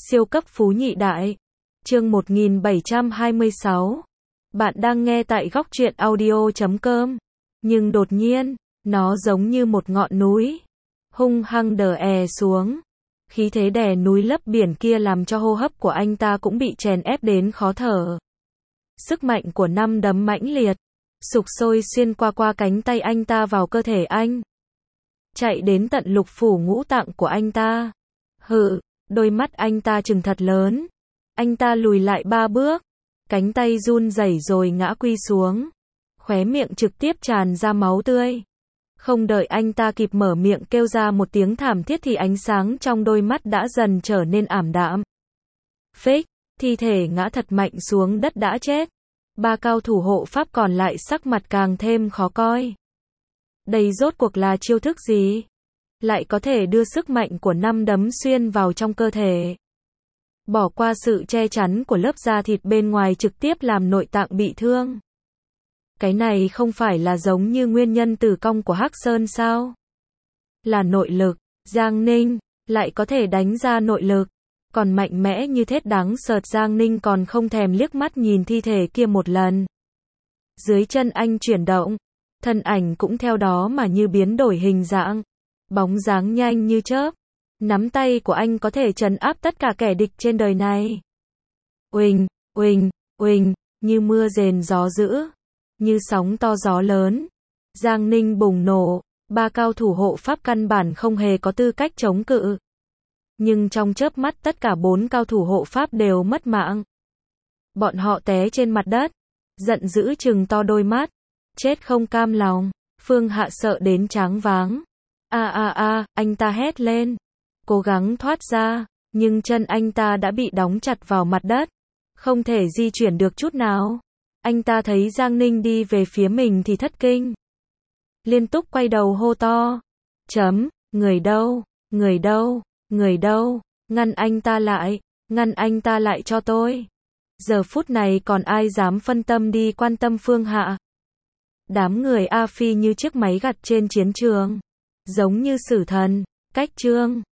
Siêu cấp phú nhị đại. Chương 1726. Bạn đang nghe tại góc truyện audio.com. Nhưng đột nhiên, nó giống như một ngọn núi, hung hăng đè xuống. Khí thế đè núi lấp biển kia làm cho hô hấp của anh ta cũng bị chèn ép đến khó thở. Sức mạnh của năm đấm mãnh liệt, sục sôi xuyên qua cánh tay anh ta vào cơ thể anh, chạy đến tận lục phủ ngũ tạng của anh ta. Đôi mắt anh ta trừng thật lớn. Anh ta lùi lại 3 bước, cánh tay run rẩy rồi ngã quy xuống, khóe miệng trực tiếp tràn ra máu tươi. Không đợi anh ta kịp mở miệng kêu ra một tiếng thảm thiết thì ánh sáng trong đôi mắt đã dần trở nên ảm đạm. Phích, thi thể ngã thật mạnh xuống đất đã chết. 3 cao thủ hộ pháp còn lại sắc mặt càng thêm khó coi. Đây rốt cuộc là chiêu thức gì? Lại có thể đưa sức mạnh của năm đấm xuyên vào trong cơ thể, bỏ qua sự che chắn của lớp da thịt bên ngoài trực tiếp làm nội tạng bị thương. Cái này không phải là giống như nguyên nhân tử vong của Hắc Sơn sao? Là nội lực. Giang Ninh lại có thể đánh ra nội lực, còn mạnh mẽ như thế đáng sợ. Giang Ninh còn không thèm liếc mắt nhìn thi thể kia một lần. Dưới chân anh chuyển động, thân ảnh cũng theo đó mà như biến đổi hình dạng, bóng dáng nhanh như chớp. Nắm tay của anh có thể trấn áp tất cả kẻ địch trên đời này. Uỳnh, uỳnh, uỳnh, như mưa rền gió dữ, như sóng to gió lớn. Giang Ninh bùng nổ, 3 cao thủ hộ pháp căn bản không hề có tư cách chống cự. Nhưng trong chớp mắt tất cả 4 cao thủ hộ pháp đều mất mạng. Bọn họ té trên mặt đất, giận dữ trừng to đôi mắt, chết không cam lòng. Phương Hạ sợ đến choáng váng. Anh ta hét lên, cố gắng thoát ra, nhưng chân anh ta đã bị đóng chặt vào mặt đất, không thể di chuyển được chút nào. Anh ta thấy Giang Ninh đi về phía mình thì thất kinh, liên tục quay đầu hô to, người đâu, người đâu, người đâu, ngăn anh ta lại cho tôi. Giờ phút này còn ai dám phân tâm đi quan tâm Phương Hạ. Đám người A Phi như chiếc máy gặt trên chiến trường, giống như sử thần. Cách chương